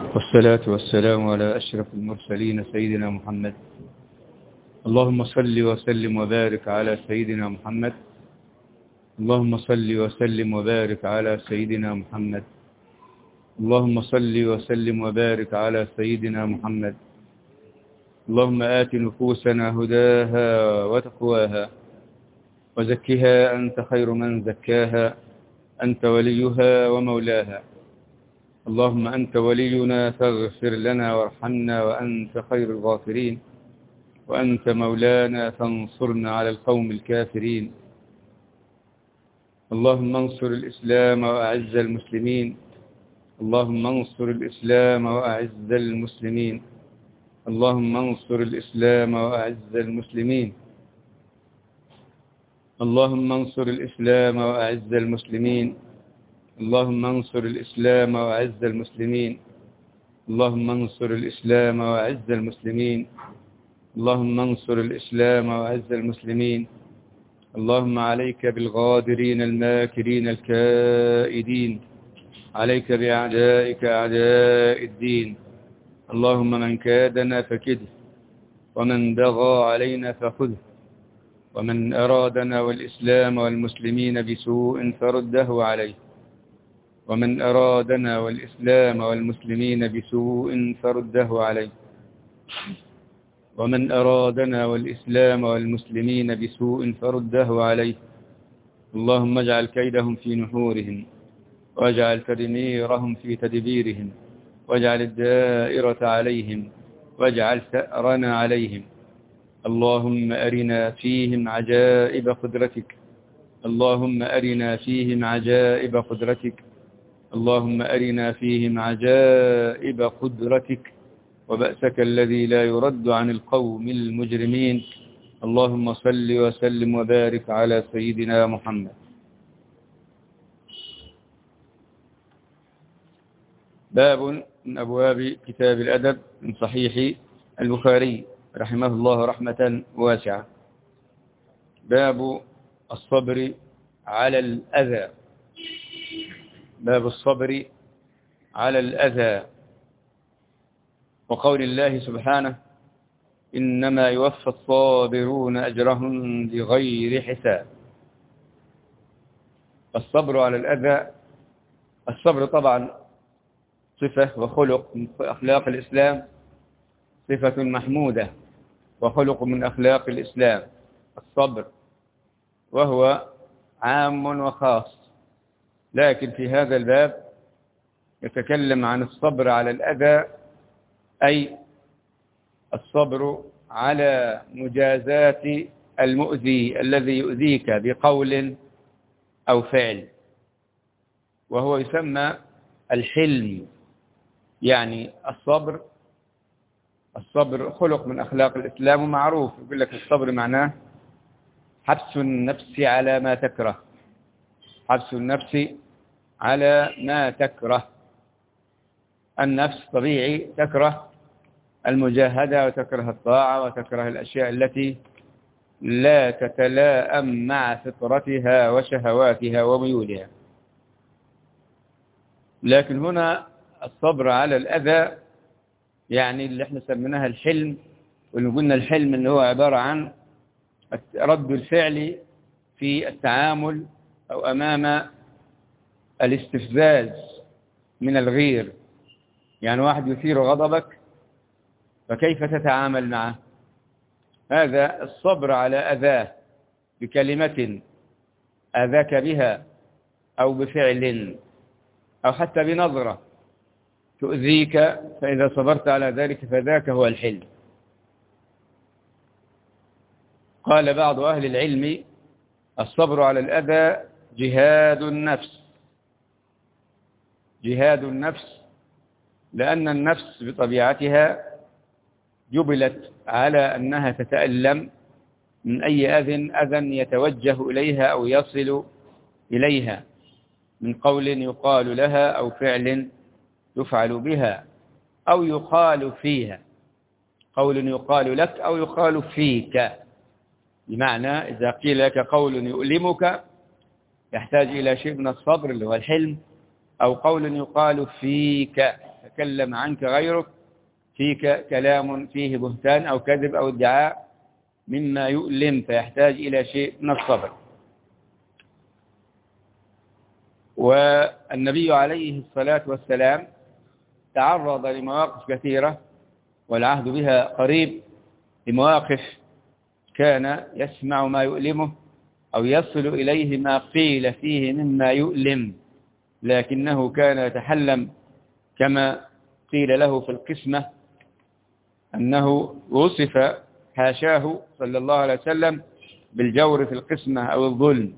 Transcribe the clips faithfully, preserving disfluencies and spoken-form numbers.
والصلاة والسلام على أشرف المرسلين سيدنا محمد. اللهم صل وسلم وبارك على سيدنا محمد. اللهم صل وسلم وبارك على سيدنا محمد. اللهم صل وسلم وبارك على سيدنا محمد. اللهم آت نفوسنا هداها وتقواها وزكها أنت خير من زكاها، أنت وليها ومولاها. اللهم أنت ولينا فاغفر لنا وارحمنا وأنت خير الغافرين، وأنت مولانا فانصرنا على القوم الكافرين. اللهم انصر الإسلام وأعز المسلمين. اللهم انصر الإسلام وأعز المسلمين. اللهم انصر الإسلام وأعز المسلمين. اللهم انصر الإسلام وأعز المسلمين. اللهم انصر الإسلام وأعز المسلمين. اللهم انصر الإسلام وأعز المسلمين. اللهم انصر الإسلام وأعز المسلمين. اللهم عليك بالغادرين الماكرين الكائدين، عليك بأعدائك أعداء الدين. اللهم من كادنا فكده، ومن بغى علينا فخذه، ومن أرادنا والإسلام والمسلمين بسوء فرده عليه، ومن أرادنا والإسلام والمسلمين بسوء فرده عليه، ومن أرادنا والإسلام والمسلمين بسوء فرده عليه. اللهم اجعل كيدهم في نحورهم، واجعل تدميرهم في تدبيرهم، واجعل الدائرة عليهم، واجعل ثأرنا عليهم. اللهم أرنا فيهم عجائب قدرتك. اللهم أرنا فيهم عجائب قدرتك. اللهم أرنا فيهم عجائب قدرتك وبأسك الذي لا يرد عن القوم المجرمين. اللهم صل وسلم وبارك على سيدنا محمد. باب من أبواب كتاب الأدب من صحيح البخاري رحمه الله رحمة واسعة. باب الصبر على الأذى. باب الصبر على الأذى، وقول الله سبحانه: إنما يوفى الصابرون أجرهم بغير حساب. الصبر على الأذى، الصبر طبعا صفة وخلق من أخلاق الإسلام، صفة محمودة وخلق من أخلاق الإسلام الصبر، وهو عام وخاص. لكن في هذا الباب يتكلم عن الصبر على الأذى، أي الصبر على مجازاة المؤذي الذي يؤذيك بقول أو فعل، وهو يسمى الحلم. يعني الصبر الصبر خلق من أخلاق الإسلام ومعروف. يقول لك الصبر معناه حبس النفس على ما تكره، حبس النفس على ما تكره. النفس طبيعي تكره المجاهدة وتكره الطاعة وتكره الأشياء التي لا تتلائم مع فطرتها وشهواتها وميولها. لكن هنا الصبر على الأذى يعني اللي احنا سميناها الحلم، واللي قلنا الحلم اللي هو عبارة عن رد الفعل في التعامل أو أمام الاستفزاز من الغير. يعني واحد يثير غضبك، فكيف تتعامل معه؟ هذا الصبر على أذاه بكلمة أذاك بها، أو بفعل، أو حتى بنظرة تؤذيك، فإذا صبرت على ذلك فذاك هو الحلم. قال بعض أهل العلم: الصبر على الأذى جهاد النفس. جهاد النفس، لأن النفس بطبيعتها جبلت على أنها تتألم من أي أذى أذى يتوجه إليها أو يصل إليها، من قول يقال لها أو فعل يفعل بها أو يقال فيها. قول يقال لك أو يقال فيك، بمعنى إذا قيل لك قول يؤلمك يحتاج إلى شيء من الصبر اللي هو الحلم، أو قول يقال فيك تكلم عنك غيرك فيك كلام فيه بهتان أو كذب أو ادعاء مما يؤلم فيحتاج إلى شيء من الصبر. والنبي عليه الصلاة والسلام تعرض لمواقف كثيرة والعهد بها قريب، لمواقف كان يسمع ما يؤلمه أو يصل إليه ما قيل فيه مما يؤلم، لكنه كان يتحلم كما قيل له في القسمة أنه وصف حاشاه صلى الله عليه وسلم بالجور في القسمة أو الظلم،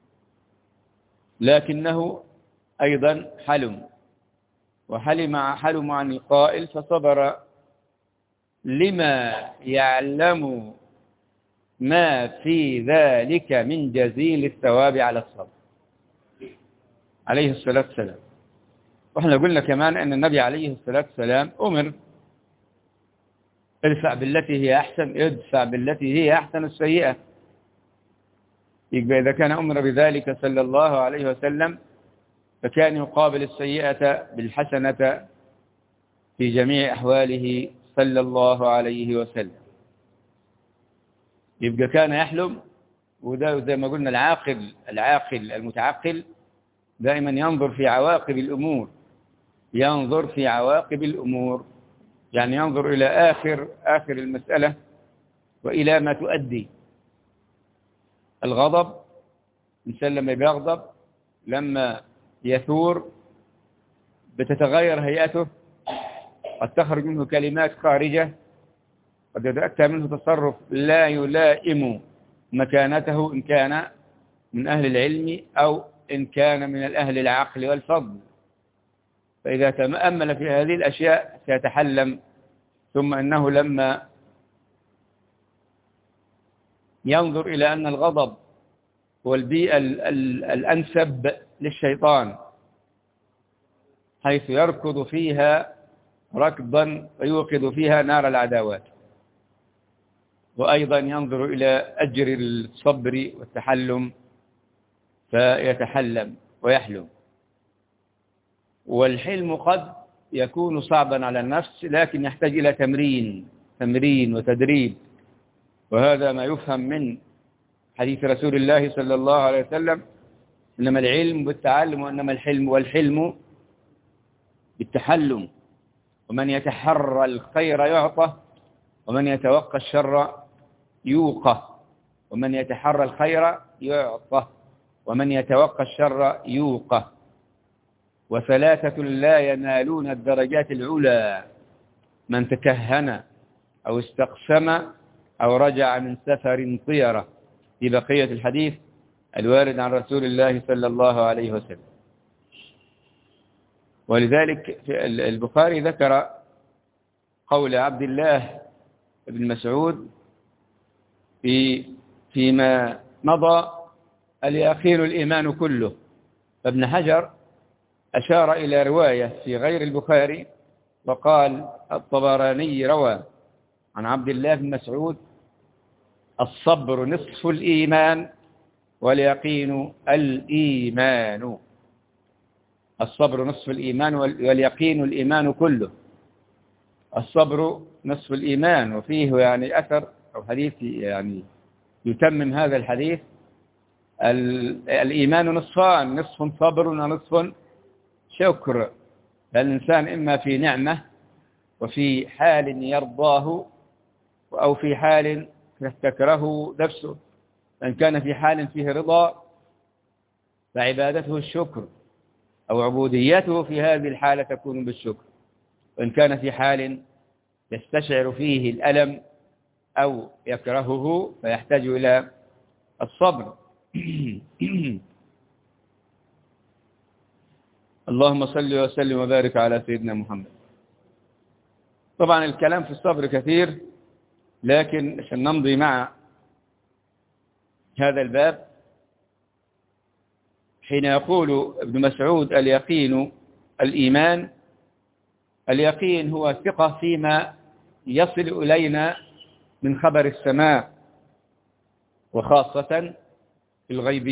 لكنه أيضا حلم، وحلم حلم عن القائل فصبر لما يعلم ما في ذلك من جزيل الثواب على الصبر عليه الصلاة والسلام. وإحنا قلنا كمان أن النبي عليه الصلاة والسلام أمر ادفع بالتي هي أحسن، ادفع بالتي هي أحسن السيئة. يبقى إذا كان أمر بذلك صلى الله عليه وسلم فكان يقابل السيئة بالحسنة في جميع أحواله صلى الله عليه وسلم. يبقى كان يحلم، وده زي ما قلنا العاقل العاقل المتعقل دائما ينظر في عواقب الأمور، ينظر في عواقب الأمور يعني ينظر إلى آخر آخر المسألة وإلى ما تؤدي. الغضب، الإنسان لما يغضب لما يثور بتتغير هيئته، قد تخرج منه كلمات خارجة، قد يتأتى منه تصرف لا يلائم مكانته إن كان من أهل العلم أو إن كان من الأهل العقل والفضل. فإذا تأمل في هذه الأشياء سيتحلم، ثم أنه لما ينظر إلى أن الغضب هو البيئة الأنسب للشيطان، حيث يركض فيها ركضا ويوقظ فيها نار العداوات، وأيضا ينظر إلى أجر الصبر والتحلم فيتحلم ويحلم. والحلم قد يكون صعبا على النفس، لكن يحتاج إلى تمرين تمرين وتدريب، وهذا ما يفهم من حديث رسول الله صلى الله عليه وسلم: إنما العلم بالتعلم وإنما الحلم والحلم بالتحلم، ومن يتحرى الخير يعطى ومن يتوقى الشر يوقى، ومن يتحرى الخير يعطى ومن يتوقى الشر يوقى. وثلاثة لا ينالون الدرجات العلى: من تكهن أو استقسم أو رجع من سفر طيرة، في بقية الحديث الوارد عن رسول الله صلى الله عليه وسلم. ولذلك البخاري ذكر قول عبد الله بن مسعود في فيما مضى: اليقين الإيمان كله. فابن حجر أشار إلى رواية في غير البخاري وقال: الطبراني روى عن عبد الله بن مسعود: الصبر نصف الإيمان واليقين الإيمان. الصبر نصف الإيمان واليقين الإيمان كله. الصبر نصف الإيمان، وفيه يعني أثر أو حديث يعني يتمم هذا الحديث: الإيمان نصفان، نصف صبر ونصف شكر. فالإنسان إما في نعمة وفي حال يرضاه أو في حال تكره نفسه. فإن كان في حال فيه رضا فعبادته الشكر أو عبوديته في هذه الحالة تكون بالشكر، وإن كان في حال يستشعر فيه الألم أو يكرهه فيحتاج إلى الصبر. اللهم صل وسلم وبارك على سيدنا محمد. طبعا الكلام في الصبر كثير، لكن عشان نمضي مع هذا الباب، حين يقول ابن مسعود اليقين الإيمان، اليقين هو الثقة فيما يصل إلينا من خبر السماء، وخاصة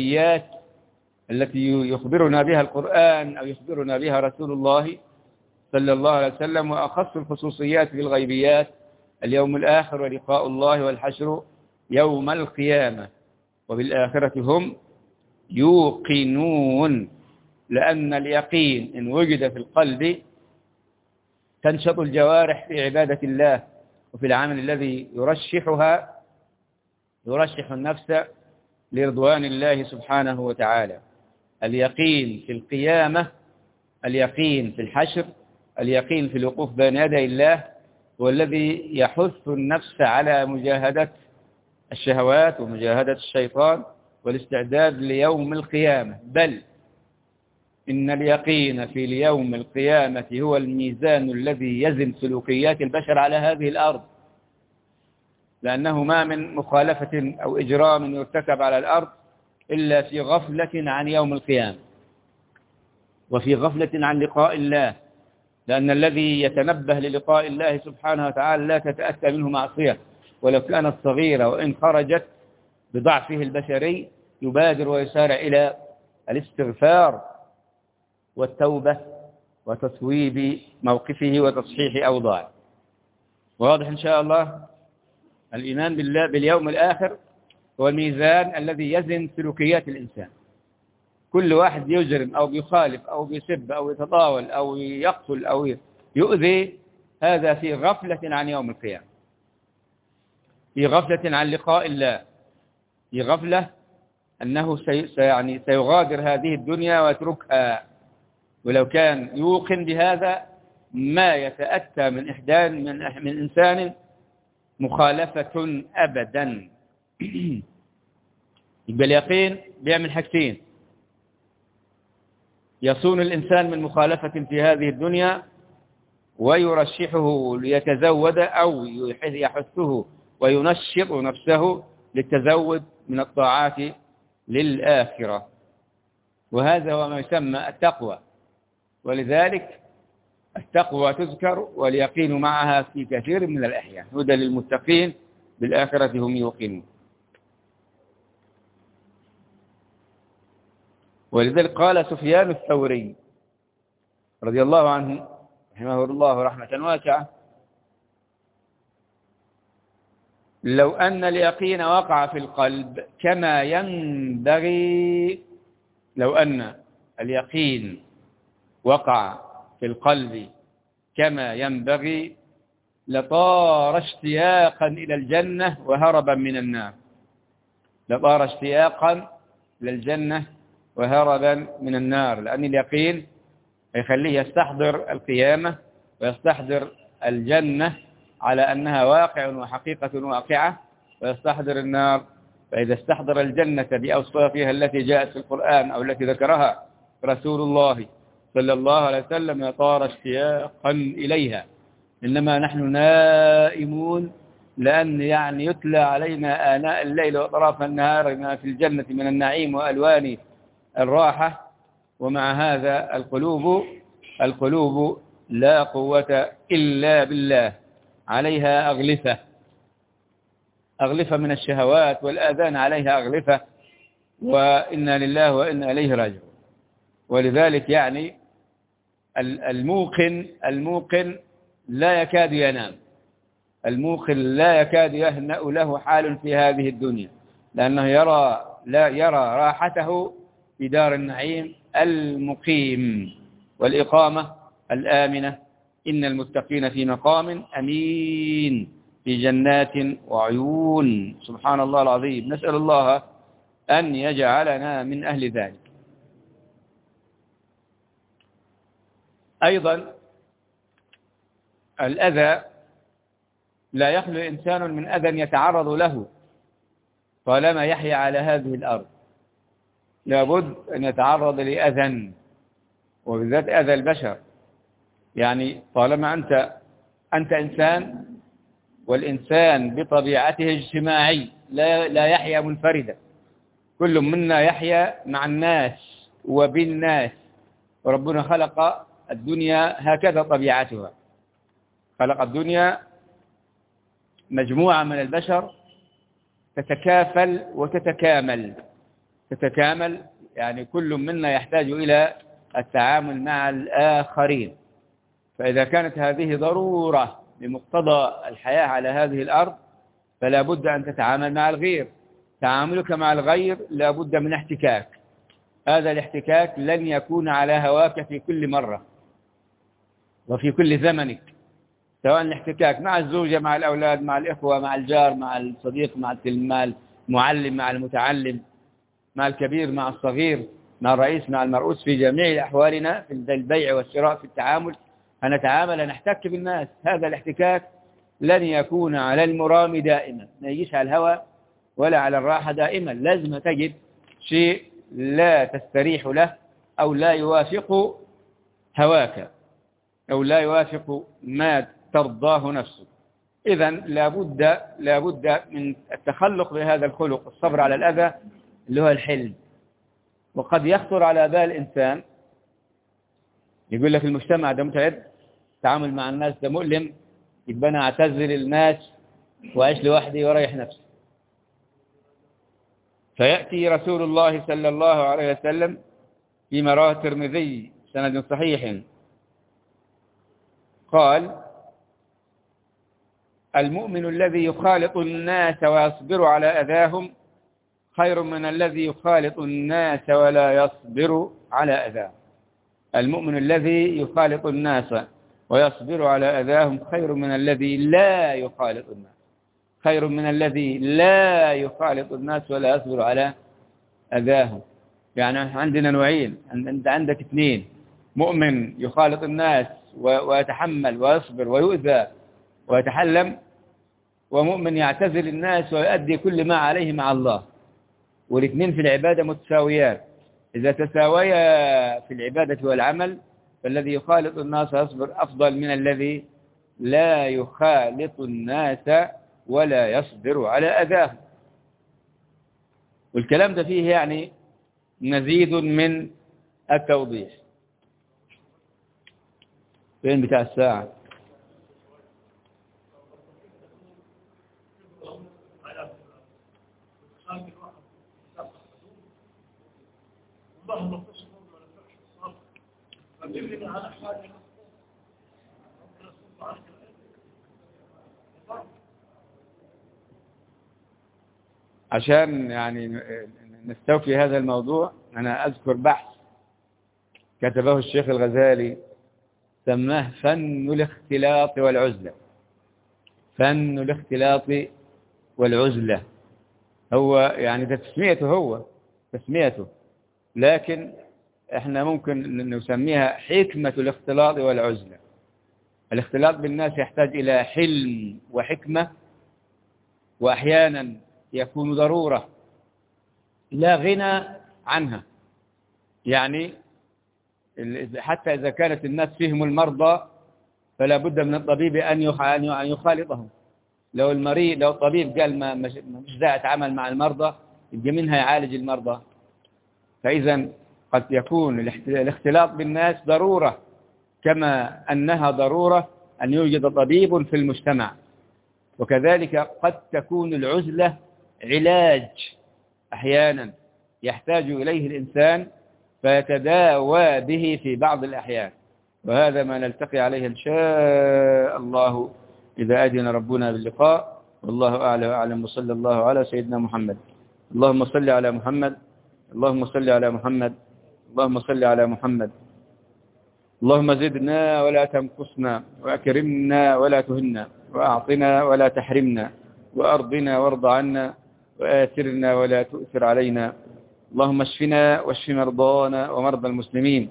الغيبيات التي يخبرنا بها القرآن أو يخبرنا بها رسول الله صلى الله عليه وسلم، وأخص الخصوصيات في الغيبيات اليوم الآخر ولقاء الله والحشر يوم القيامة. وبالآخرة هم يوقنون، لأن اليقين إن وجد في القلب تنشط الجوارح في عبادة الله وفي العمل الذي يرشحها يرشح النفس لرضوان الله سبحانه وتعالى. اليقين في القيامة، اليقين في الحشر، اليقين في الوقوف بين يدي الله هو الذي يحث النفس على مجاهدة الشهوات ومجاهدة الشيطان والاستعداد ليوم القيامة. بل إن اليقين في اليوم القيامة هو الميزان الذي يزن سلوكيات البشر على هذه الأرض، لأنه ما من مخالفة أو إجرام يرتكب على الأرض إلا في غفلة عن يوم القيامة وفي غفلة عن لقاء الله، لأن الذي يتنبه للقاء الله سبحانه وتعالى لا تتأتى منه معصية ولو كانت صغيرة، وإن خرجت بضعفه البشري يبادر ويسارع إلى الاستغفار والتوبة وتصويب موقفه وتصحيح أوضاعه. واضح إن شاء الله. الإيمان بالله باليوم الآخر هو الميزان الذي يزن سلوكيات الإنسان. كل واحد يجرم أو بيخالف أو بيسب أو يتطاول أو يقتل أو يؤذي، هذا في غفلة عن يوم القيامة، في غفلة عن لقاء الله، في غفلة أنه سي يعني سيغادر هذه الدنيا ويتركها. ولو كان يوقن بهذا ما يتأتى من إحدان من, من إنسان مخالفة أبدا. يبقى اليقين بيعمل حاجتين: يصون الإنسان من مخالفة في هذه الدنيا، ويرشحه ليتزود أو يحثه وينشط نفسه للتزود من الطاعات للآخرة. وهذا هو ما يسمى التقوى. ولذلك التقوى تذكر واليقين معها في كثير من الأحيان. هدى للمتقين بالآخرة هم يوقنون. ولذلك قال سفيان الثوري رضي الله عنه رحمه الله رحمة واسعة: لو أن اليقين وقع في القلب كما ينبغي لو أن اليقين وقع في القلب كما ينبغي لطار اشتياقا إلى الجنة وهربا من النار. لطار اشتياقا إلى الجنة وهربا من النار، لأن اليقين يخليه يستحضر القيامة ويستحضر الجنة على أنها واقع وحقيقة واقعة، ويستحضر النار. فإذا استحضر الجنة بأوصافها التي جاءت في القرآن أو التي ذكرها رسول الله صلى الله عليه وسلم يطار اشتياقا إليها. إنما نحن نائمون لأن يعني يتلى علينا آناء الليل وأطراف النهار ما في الجنة من النعيم وألوان الراحة، ومع هذا القلوب القلوب لا قوة إلا بالله، عليها أغلفة أغلفة من الشهوات، والآذان عليها أغلفة، وإنا لله وإنا إليه راجعون. ولذلك يعني الموقن الموقن لا يكاد ينام، الموقن لا يكاد يهنأ له حال في هذه الدنيا، لأنه يرى لا يرى راحته في دار النعيم المقيم والإقامة الآمنة. إن المتقين في مقام أمين في جنات وعيون. سبحان الله العظيم. نسأل الله أن يجعلنا من أهل ذلك. أيضا الأذى لا يخلو إنسان من أذى يتعرض له طالما يحيا على هذه الأرض. لابد أن يتعرض لأذى، وبالذات أذى البشر. يعني طالما أنت أنت إنسان، والإنسان بطبيعته اجتماعي، لا لا يحيا منفردا، كل منا يحيا مع الناس وبالناس. وربنا خلق الدنيا هكذا طبيعتها، خلق الدنيا مجموعة من البشر تتكافل وتتكامل. تتكامل يعني كل منا يحتاج إلى التعامل مع الآخرين، فإذا كانت هذه ضرورة بمقتضى الحياة على هذه الأرض فلا بد أن تتعامل مع الغير. تعاملك مع الغير لا بد من احتكاك. هذا الاحتكاك لن يكون على هواك في كل مرة وفي كل زمنك، سواء الاحتكاك مع الزوجة، مع الأولاد، مع الإخوة، مع الجار، مع الصديق، مع المعلم، مع المتعلم، مع الكبير، مع الصغير، مع الرئيس، مع المرؤوس. في جميع أحوالنا في البيع والشراء، في التعامل هنتعامل نحتك بالناس. هذا الاحتكاك لن يكون على المرام دائما، ما يجيش على الهوى ولا على الراحة دائما. لازم تجد شيء لا تستريح له أو لا يوافق هواك أو لا يوافق ما ترضاه نفسك. إذن لابد لابد من التخلق بهذا الخلق، الصبر على الأذى اللي هو الحلم. وقد يخطر على بال الإنسان يقول لك المجتمع ده متعب، التعامل مع الناس ده مؤلم، يبقى أنا أعتزل الناس وأعيش لوحدي وأريح نفسي. فيأتي رسول الله صلى الله عليه وسلم فيما رواه الترمذي سند صحيح قال: المؤمن الذي يخالط الناس ويصبر على أذاهم خير من الذي يخالط الناس ولا يصبر على أذاهم. المؤمن الذي يخالط الناس ويصبر على أذاهم خير من الذي لا يخالط الناس خير من الذي لا يخالط الناس ولا يصبر على أذاهم. يعني عندنا نوعين، أنت عندك اثنين: مؤمن يخالط الناس ويتحمل ويصبر ويؤذى ويتحلم، ومؤمن يعتزل الناس ويؤدي كل ما عليه مع الله. والاثنين في العبادة متساويات. إذا تساويا في العبادة والعمل فالذي يخالط الناس ويصبر أفضل من الذي لا يخالط الناس ولا يصبر على أذاهم. والكلام ده فيه يعني مزيد من التوضيح. فين بتاع الساعة؟ عشان يعني نستوفي هذا الموضوع أنا أذكر بحث كتبه الشيخ الغزالي سماه فن الاختلاط والعزلة. فن الاختلاط والعزلة هو يعني ده تسميته، هو تسميته، لكن احنا ممكن نسميها حكمة الاختلاط والعزلة. الاختلاط بالناس يحتاج إلى حلم وحكمة، وأحيانا يكون ضرورة لا غنى عنها. يعني حتى إذا كانت الناس فيهم المرضى فلا بد من الطبيب أن يخالطهم. لو المريض لو الطبيب قال ما مش داعي أتعامل مع المرضى، يبقى منها يعالج المرضى. فإذا قد يكون الاختلاط بالناس ضرورة، كما أنها ضرورة أن يوجد طبيب في المجتمع. وكذلك قد تكون العزلة علاج أحيانا يحتاج إليه الإنسان فيتداوى به في بعض الأحيان. وهذا ما نلتقي عليه إن شاء الله إذا أذن ربنا باللقاء. والله أعلى وأعلم، وصلى الله على سيدنا محمد. اللهم صل على محمد، اللهم صل على محمد، اللهم صل على محمد. اللهم زدنا ولا تنقصنا، وأكرمنا ولا تهنا، وأعطنا ولا تحرمنا، وأرضنا وارض عنا، وآثرنا ولا تؤثر علينا. اللهم اشفنا واشف مرضانا ومرضى المسلمين،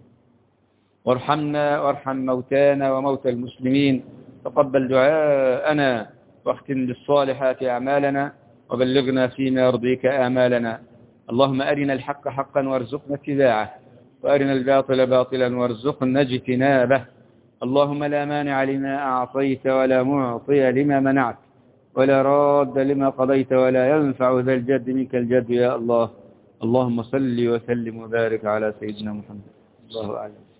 وارحمنا وارحم موتانا وموتى المسلمين. تقبل دعاءنا واختم بالصالحات أعمالنا، وبلغنا فيما يرضيك آمالنا. اللهم أرنا الحق حقا وارزقنا اتباعه، وأرنا الباطل باطلا وارزقنا اجتنابه. اللهم لا مانع لما أعطيت ولا معطي لما منعت ولا راد لما قضيت ولا ينفع ذا الجد منك الجد يا الله. اللهم صل وسلم وبارك على سيدنا محمد. الله أعلم.